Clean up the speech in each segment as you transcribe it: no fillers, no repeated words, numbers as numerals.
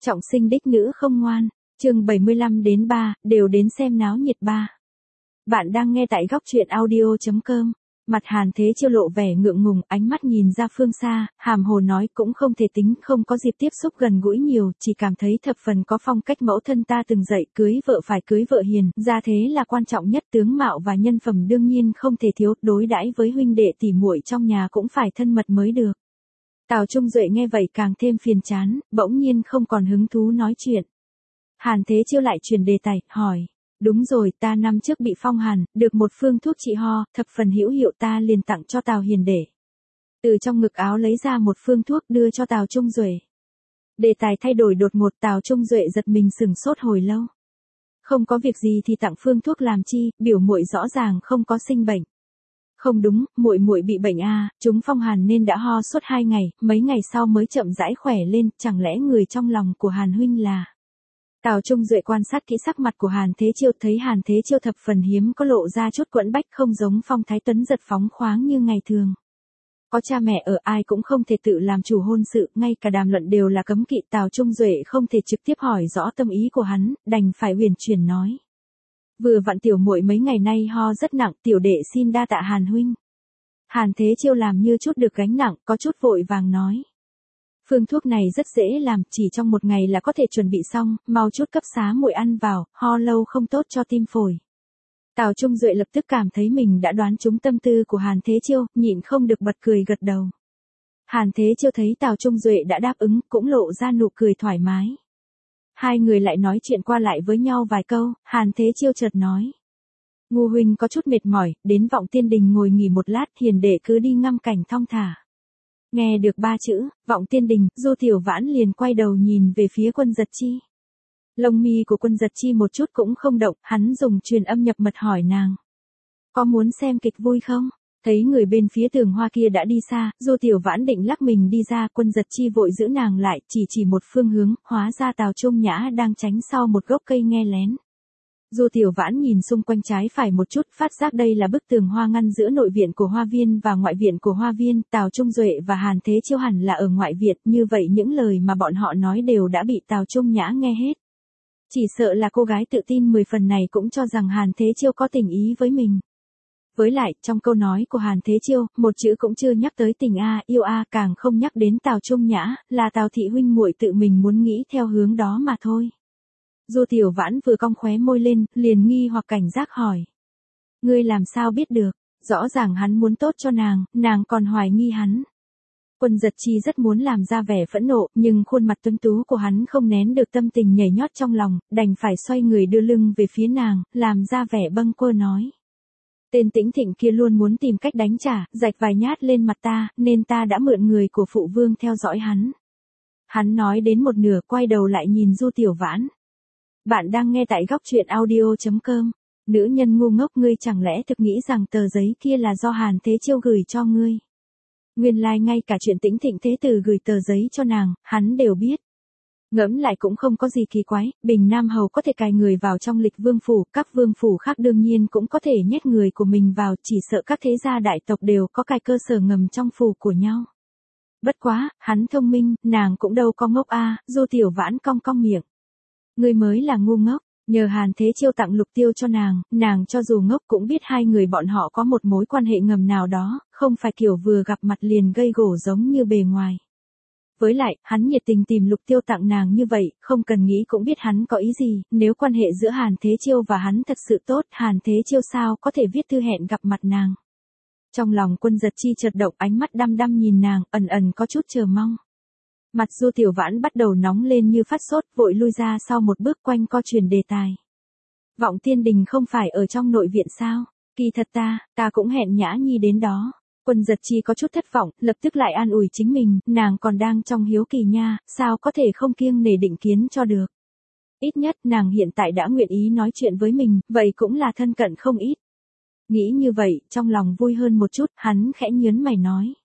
Trọng sinh đích nữ không ngoan, chương 75-3, đều đến xem náo nhiệt ba. Bạn đang nghe tại góc truyện audio.com. Mặt Hàn Thế Chiêu lộ vẻ ngượng ngùng, ánh mắt nhìn ra phương xa, hàm hồ nói cũng không thể tính không có dịp tiếp xúc gần gũi nhiều, chỉ cảm thấy thập phần có phong cách mẫu thân ta từng dạy, cưới vợ phải cưới vợ hiền, gia thế là quan trọng nhất, tướng mạo và nhân phẩm đương nhiên không thể thiếu, đối đãi với huynh đệ tỉ muội trong nhà cũng phải thân mật mới được. Tào Trung Duệ nghe vậy càng thêm phiền chán, bỗng nhiên không còn hứng thú nói chuyện. Hàn Thế Chiêu lại chuyển đề tài, hỏi. Đúng rồi, ta năm trước bị phong hàn, được một phương thuốc trị ho, thập phần hữu hiệu, ta liền tặng cho Tào Hiền để. Từ trong ngực áo lấy ra một phương thuốc đưa cho Tào Trung Duệ. Đề tài thay đổi đột ngột, Tào Trung Duệ giật mình sửng sốt hồi lâu. Không có việc gì thì tặng phương thuốc làm chi, biểu muội rõ ràng không có sinh bệnh. Không đúng, muội muội bị bệnh a, chúng phong hàn nên đã ho suốt 2 ngày, mấy ngày sau mới chậm rãi khỏe lên, chẳng lẽ người trong lòng của Hàn huynh là... Tào Trung Duệ quan sát kỹ sắc mặt của Hàn Thế Chiêu, thấy Hàn Thế Chiêu thập phần hiếm có lộ ra chút quẫn bách, không giống Phong Thái Tuấn giật phóng khoáng như ngày thường. Có cha mẹ ở, ai cũng không thể tự làm chủ hôn sự, ngay cả đàm luận đều là cấm kỵ. Tào Trung Duệ không thể trực tiếp hỏi rõ tâm ý của hắn, đành phải huyền chuyển nói. Vừa vặn tiểu muội mấy ngày nay ho rất nặng, tiểu đệ xin đa tạ Hàn huynh. Hàn Thế Chiêu làm như chút được gánh nặng, có chút vội vàng nói. Phương thuốc này rất dễ làm, chỉ trong 1 ngày là có thể chuẩn bị xong, mau chút cấp xá muội ăn vào, ho lâu không tốt cho tim phổi. Tào Trung Duệ lập tức cảm thấy mình đã đoán trúng tâm tư của Hàn Thế Chiêu, nhịn không được bật cười gật đầu. Hàn Thế Chiêu thấy Tào Trung Duệ đã đáp ứng, cũng lộ ra nụ cười thoải mái. Hai người lại nói chuyện qua lại với nhau vài câu, Hàn Thế Chiêu chợt nói. Ngu huynh có chút mệt mỏi, đến Vọng Tiên Đình ngồi nghỉ một lát, Hiền đệ cứ đi ngâm cảnh thong thả. Nghe được 3 chữ, Vọng Tiên Đình, Du Tiểu Vãn liền quay đầu nhìn về phía Quân Giật Chi. Lông mi của Quân Giật Chi một chút cũng không động, hắn dùng truyền âm nhập mật hỏi nàng. Có muốn xem kịch vui không? Thấy người bên phía tường hoa kia đã đi xa, Du Tiểu Vãn định lắc mình đi ra, Quân Giật Chi vội giữ nàng lại, chỉ một phương hướng, hóa ra Tào Trung Nhã đang tránh sau một gốc cây nghe lén. Du Tiểu Vãn nhìn xung quanh trái phải một chút, phát giác đây là bức tường hoa ngăn giữa nội viện của hoa viên và ngoại viện của hoa viên, Tào Trung Duệ và Hàn Thế Chiêu hẳn là ở ngoại viện, như vậy những lời mà bọn họ nói đều đã bị Tào Trung Nhã nghe hết. Chỉ sợ là cô gái tự tin 10 phần này cũng cho rằng Hàn Thế Chiêu có tình ý với mình. Với lại, trong câu nói của Hàn Thế Chiêu, một chữ cũng chưa nhắc tới tình yêu càng không nhắc đến Tào Trung Nhã, là Tào thị huynh muội tự mình muốn nghĩ theo hướng đó mà thôi. Du Tiểu Vãn vừa cong khóe môi lên, liền nghi hoặc cảnh giác hỏi. Ngươi làm sao biết được, rõ ràng hắn muốn tốt cho nàng còn hoài nghi hắn. Quân Giật Chi rất muốn làm ra vẻ phẫn nộ, nhưng khuôn mặt tuấn tú của hắn không nén được tâm tình nhảy nhót trong lòng, đành phải xoay người đưa lưng về phía nàng, làm ra vẻ bâng quơ nói. Tên Tĩnh Thịnh kia luôn muốn tìm cách đánh trả, rạch vài nhát lên mặt ta, nên ta đã mượn người của phụ vương theo dõi hắn. Hắn nói đến một nửa quay đầu lại nhìn Du Tiểu Vãn. Bạn đang nghe tại góc truyện audio.com. Nữ nhân ngu ngốc, ngươi chẳng lẽ thực nghĩ rằng tờ giấy kia là do Hàn Thế Chiêu gửi cho ngươi? Nguyên lai ngay cả chuyện Tĩnh Thịnh thế tử gửi tờ giấy cho nàng, hắn đều biết. Ngẫm lại cũng không có gì kỳ quái, Bình Nam Hầu có thể cài người vào trong lịch vương phủ, các vương phủ khác đương nhiên cũng có thể nhét người của mình vào, chỉ sợ các thế gia đại tộc đều có cài cơ sở ngầm trong phủ của nhau. Bất quá, hắn thông minh, nàng cũng đâu có ngốc a. Du Tiểu Vãn cong cong miệng. Ngươi mới là ngu ngốc, nhờ Hàn Thế Chiêu tặng lục tiêu cho nàng cho dù ngốc cũng biết hai người bọn họ có một mối quan hệ ngầm nào đó, không phải kiểu vừa gặp mặt liền gây gổ giống như bề ngoài. Với lại, hắn nhiệt tình tìm lục tiêu tặng nàng như vậy, không cần nghĩ cũng biết hắn có ý gì, nếu quan hệ giữa Hàn Thế Chiêu và hắn thật sự tốt, Hàn Thế Chiêu sao có thể viết thư hẹn gặp mặt nàng. Trong lòng Quân Giật Chi chợt động, ánh mắt đăm đăm nhìn nàng, ẩn có chút chờ mong. Mặt Du Tiểu Vãn bắt đầu nóng lên như phát sốt, vội lui ra sau một bước quanh co chuyển đề tài. Vọng Tiên Đình không phải ở trong nội viện sao? Kỳ thật ta cũng hẹn Nhã Nhi đến đó. Quân Giật Chi có chút thất vọng, lập tức lại an ủi chính mình, nàng còn đang trong hiếu kỳ nha, sao có thể không kiêng nể định kiến cho được. Ít nhất nàng hiện tại đã nguyện ý nói chuyện với mình, vậy cũng là thân cận không ít. Nghĩ như vậy, trong lòng vui hơn một chút, hắn khẽ nhớn mày nói.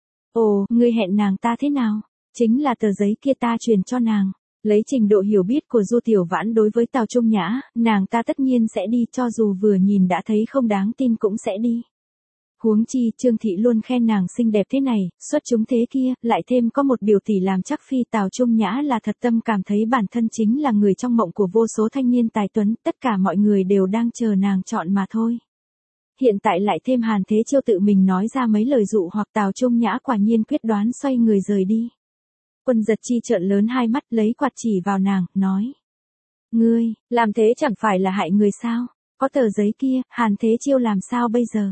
Ồ, ngươi hẹn nàng ta thế nào? Chính là tờ giấy kia ta truyền cho nàng. Lấy trình độ hiểu biết của Du Tiểu Vãn đối với Tào Trung Nhã, nàng ta tất nhiên sẽ đi, cho dù vừa nhìn đã thấy không đáng tin cũng sẽ đi. Huống chi Trương Thị luôn khen nàng xinh đẹp thế này, xuất chúng thế kia, lại thêm có một biểu tỷ làm chắc phi, Tào Trung Nhã là thật tâm cảm thấy bản thân chính là người trong mộng của vô số thanh niên tài tuấn, tất cả mọi người đều đang chờ nàng chọn mà thôi. Hiện tại lại thêm Hàn Thế Chiêu tự mình nói ra mấy lời dụ hoặc, Tào Trung Nhã quả nhiên quyết đoán xoay người rời đi. Quân Giật Chi trợn lớn hai mắt, lấy quạt chỉ vào nàng, nói. Ngươi, làm thế chẳng phải là hại người sao? Có tờ giấy kia, Hàn Thế Chiêu làm sao bây giờ?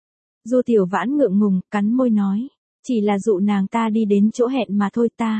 Du Tiểu Vãn ngượng ngùng, cắn môi nói. Chỉ là dụ nàng ta đi đến chỗ hẹn mà thôi ta.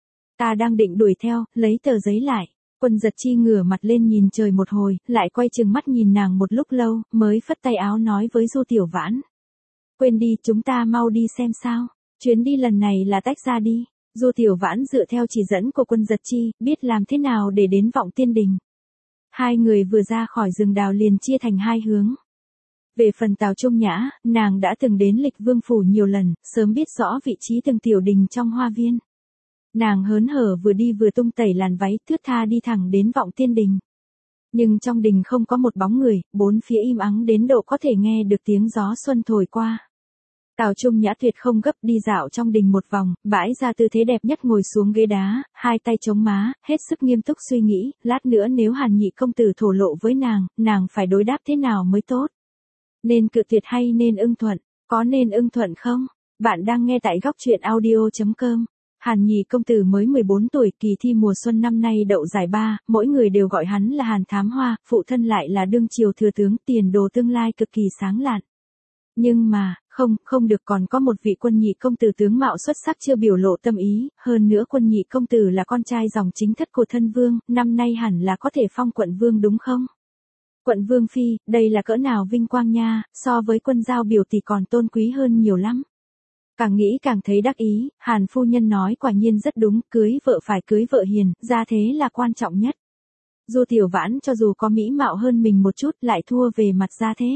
Ta đang định đuổi theo, lấy tờ giấy lại. Quân Giật Chi ngửa mặt lên nhìn trời một hồi, lại quay chừng mắt nhìn nàng một lúc lâu, mới phất tay áo nói với Du Tiểu Vãn. Quên đi, chúng ta mau đi xem sao. Chuyến đi lần này là tách ra đi. Du Tiểu Vãn dựa theo chỉ dẫn của Quân Giật Chi, biết làm thế nào để đến Vọng Tiên Đình. Hai người vừa ra khỏi rừng đào liền chia thành hai hướng. Về phần Tào Trung Nhã, nàng đã từng đến Lịch Vương phủ nhiều lần, sớm biết rõ vị trí từng tiểu đình trong hoa viên. Nàng hớn hở vừa đi vừa tung tẩy làn váy, thướt tha đi thẳng đến Vọng Tiên Đình. Nhưng trong đình không có một bóng người, bốn phía im ắng đến độ có thể nghe được tiếng gió xuân thổi qua. Tào Trung Nhã tuyệt không gấp, đi dạo trong đình một vòng, bãi ra tư thế đẹp nhất ngồi xuống ghế đá, hai tay chống má, hết sức nghiêm túc suy nghĩ, lát nữa nếu Hàn Nhị công tử thổ lộ với nàng phải đối đáp thế nào mới tốt. Nên cự tuyệt hay nên ưng thuận, có nên ưng thuận không? Bạn đang nghe tại góc truyện audio.com. Hàn Nhị công tử mới 14 tuổi, kỳ thi mùa xuân năm nay đậu giải 3, mỗi người đều gọi hắn là Hàn Thám Hoa, phụ thân lại là đương triều thừa tướng, tiền đồ tương lai cực kỳ sáng lạn. Nhưng mà, không được, còn có một vị Quân Nhị công tử tướng mạo xuất sắc chưa biểu lộ tâm ý, hơn nữa Quân Nhị công tử là con trai dòng chính thất của thân vương, năm nay hẳn là có thể phong quận vương đúng không? Quận vương phi, đây là cỡ nào vinh quang nha, so với Quân giao biểu tỷ còn tôn quý hơn nhiều lắm. Càng nghĩ càng thấy đắc ý, Hàn phu nhân nói quả nhiên rất đúng, cưới vợ phải cưới vợ hiền, gia thế là quan trọng nhất. Du Tiểu Vãn cho dù có mỹ mạo hơn mình một chút lại thua về mặt gia thế.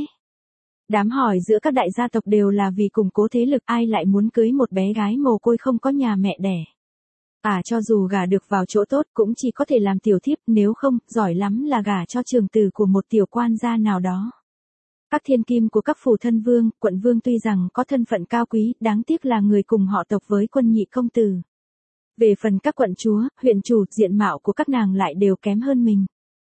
Đám hỏi giữa các đại gia tộc đều là vì củng cố thế lực, ai lại muốn cưới một bé gái mồ côi không có nhà mẹ đẻ. Cho dù gả được vào chỗ tốt cũng chỉ có thể làm tiểu thiếp, nếu không, giỏi lắm là gả cho trường tử của một tiểu quan gia nào đó. Các thiên kim của các phủ thân vương, quận vương tuy rằng có thân phận cao quý, đáng tiếc là người cùng họ tộc với Quân Nhị công tử. Về phần các quận chúa, huyện chủ, diện mạo của các nàng lại đều kém hơn mình.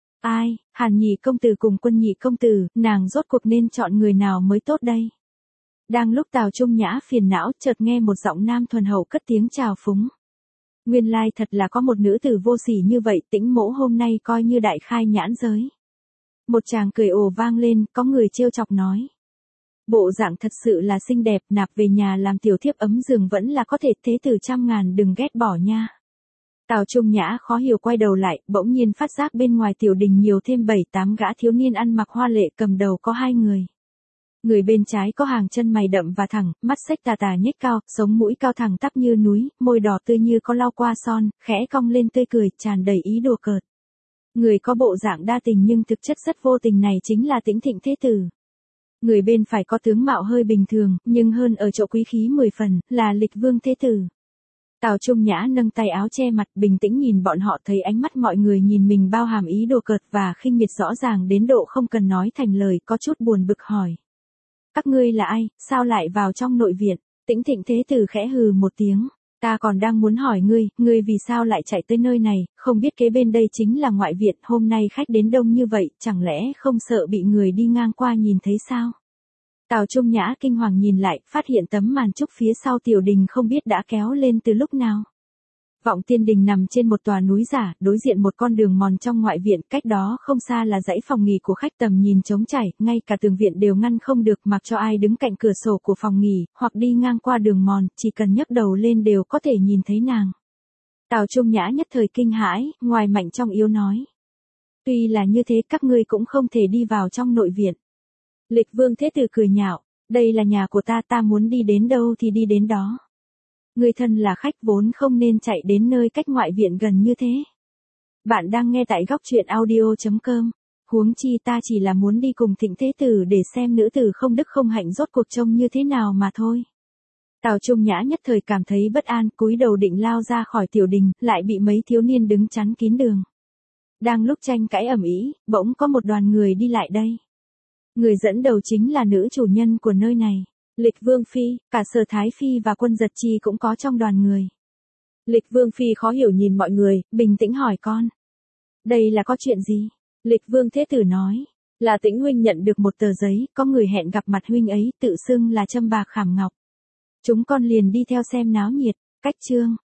Hàn Nhị công tử cùng Quân Nhị công tử, nàng rốt cuộc nên chọn người nào mới tốt đây? Đang lúc Tào Trung Nhã phiền não, chợt nghe một giọng nam thuần hậu cất tiếng chào phúng. Nguyên lai thật là có một nữ tử vô sỉ như vậy, Tĩnh mỗ hôm nay coi như đại khai nhãn giới. Một chàng cười ồ vang lên, có người trêu chọc nói. Bộ dạng thật sự là xinh đẹp, nạp về nhà làm tiểu thiếp ấm giường vẫn là có thể, thế tử trăm ngàn đừng ghét bỏ nha. Tào Trung Nhã khó hiểu quay đầu lại, bỗng nhiên phát giác bên ngoài tiểu đình nhiều thêm 7-8 gã thiếu niên ăn mặc hoa lệ, cầm đầu có 2 người. Người bên trái có hàng chân mày đậm và thẳng, mắt xếch tà tà nhếch cao, sống mũi cao thẳng tắp như núi, môi đỏ tươi như có lau qua son, khẽ cong lên tươi cười, tràn đầy ý đùa cợt. Người có bộ dạng đa tình nhưng thực chất rất vô tình này chính là Tĩnh Thịnh thế tử. Người bên phải có tướng mạo hơi bình thường, nhưng hơn ở chỗ quý khí 10 phần, là Lịch Vương thế tử. Tào Trung Nhã nâng tay áo che mặt, bình tĩnh nhìn bọn họ, thấy ánh mắt mọi người nhìn mình bao hàm ý đùa cợt và khinh miệt rõ ràng đến độ không cần nói thành lời, có chút buồn bực hỏi. Các ngươi là ai, sao lại vào trong nội viện? Tĩnh Thịnh thế tử khẽ hừ một tiếng. Ta còn đang muốn hỏi ngươi vì sao lại chạy tới nơi này, không biết kế bên đây chính là ngoại viện, hôm nay khách đến đông như vậy, chẳng lẽ không sợ bị người đi ngang qua nhìn thấy sao? Tào Trung Nhã kinh hoàng nhìn lại, phát hiện tấm màn trúc phía sau tiểu đình không biết đã kéo lên từ lúc nào. Vọng Tiên Đình nằm trên một tòa núi giả, đối diện một con đường mòn trong ngoại viện, cách đó không xa là dãy phòng nghỉ của khách, tầm nhìn trống trải, ngay cả tường viện đều ngăn không được, mặc cho ai đứng cạnh cửa sổ của phòng nghỉ, hoặc đi ngang qua đường mòn, chỉ cần nhấc đầu lên đều có thể nhìn thấy nàng. Tào Trung Nhã nhất thời kinh hãi, ngoài mạnh trong yếu nói. Tuy là như thế các ngươi cũng không thể đi vào trong nội viện. Lịch Vương thế tử cười nhạo, đây là nhà của ta muốn đi đến đâu thì đi đến đó. Người thân là khách vốn không nên chạy đến nơi cách ngoại viện gần như thế. Bạn đang nghe tại góc truyện audio.com. Huống chi ta chỉ là muốn đi cùng Thịnh thế tử để xem nữ tử không đức không hạnh rốt cuộc trông như thế nào mà thôi. Tào Trung Nhã nhất thời cảm thấy bất an, cúi đầu định lao ra khỏi tiểu đình, lại bị mấy thiếu niên đứng chắn kín đường. Đang lúc tranh cãi ầm ĩ, bỗng có một đoàn người đi lại đây. Người dẫn đầu chính là nữ chủ nhân của nơi này. Lịch Vương Phi, cả Sở Thái Phi và Quân Giật Chi cũng có trong đoàn người. Lịch Vương Phi khó hiểu nhìn mọi người, bình tĩnh hỏi con. Đây là có chuyện gì? Lịch Vương Thế Tử nói. Là Tĩnh huynh nhận được một tờ giấy, có người hẹn gặp mặt huynh ấy, tự xưng là Trâm Bạc Khảm Ngọc. Chúng con liền đi theo xem náo nhiệt. Cách chương